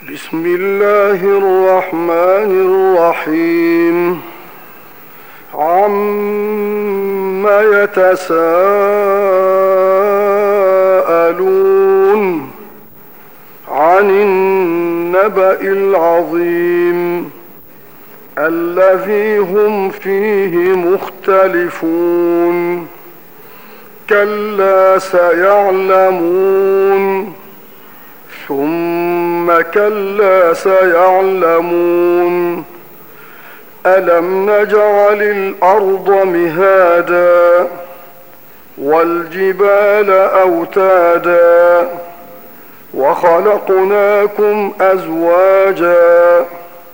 بسم الله الرحمن الرحيم. عم يتساءلون عن النبأ العظيم الذي هم فيه مختلفون. كلا سيعلمون ثم كلا سيعلمون. ألم نجعل الأرض مهادا والجبال أوتادا وخلقناكم أزواجا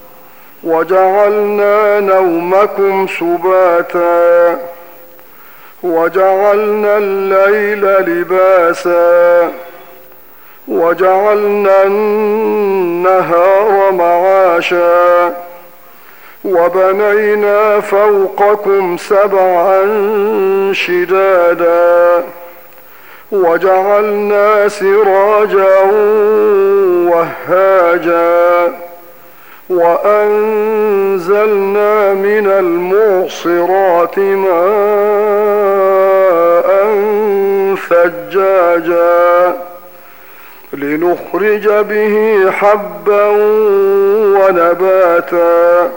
وجعلنا نومكم سباتا وجعلنا الليل لباسا وجعلنا النهار معاشا وبنينا فوقكم سبعا شدادا وجعلنا سراجا وهاجا وأنزلنا من المعصرات ماء ثجاجا لنخرج به حبا ونباتا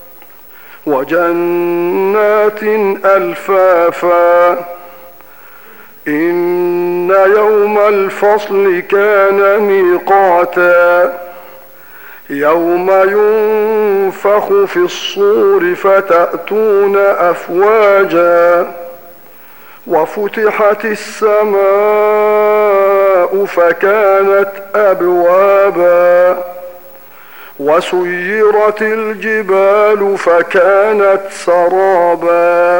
وجنات ألفافا. إن يوم الفصل كان ميقاتا يوم ينفخ في الصور فتأتون أفواجا وفتحت السماء فكانت أبوابا وسيرت الجبال فكانت سرابا.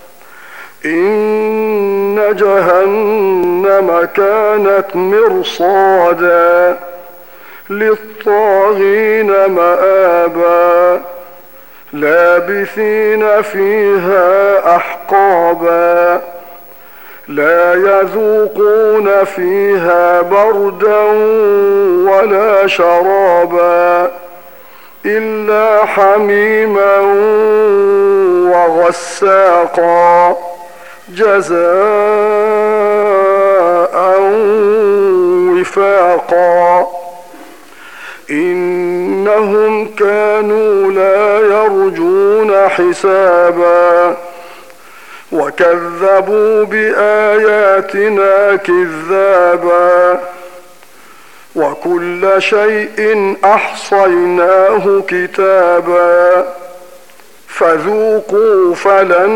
إن جهنم كانت مرصادا للطاغين مآبا لابثين فيها أحقابا لا يذوقون فيها بردا ولا شرابا إلا حميما وغساقا جزاء وفاقا. إنهم كانوا لا يرجون حسابا وكذبوا بآياتنا كذابا وكل شيء أحصيناه كتابا فذوقوا فلن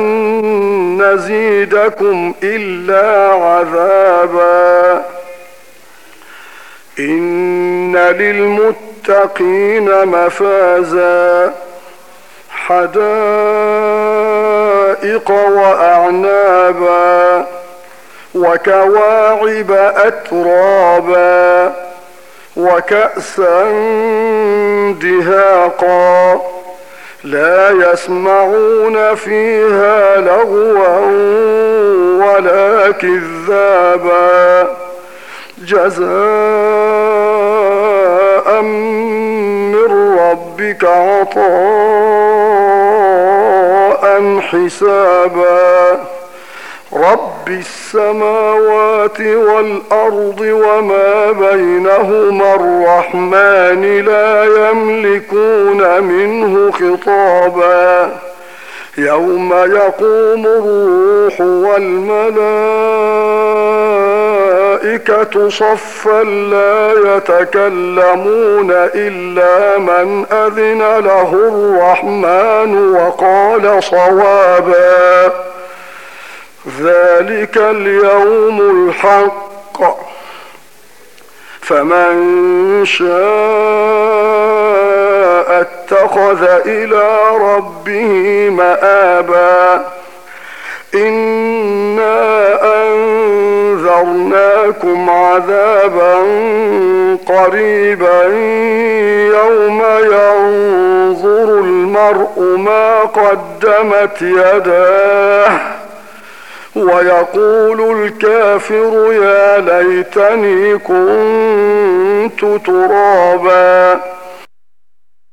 نزيدكم إلا عذابا. إن للمتقين مفازا حدائق وأعنابا وكواعب أترابا وكأسا دهاقا لا يسمعون فيها لغوا ولا كذابا جزاء من ربك عطاء حسابا. رب السماوات والأرض وما بينهما الرحمن لا يملكون منه خطابا. يوم يقوم الروح والملائكة صفا لا يتكلمون إلا من أذن له الرحمن وقال صوابا. ذلك اليوم الحق فمن شاء اتخذ إلى ربه مآبا. إنا أنذرناكم عذابا قريبا يوم ينظر المرء ما قدمت يداه ويقول الكافر يا ليتني كنت ترابا.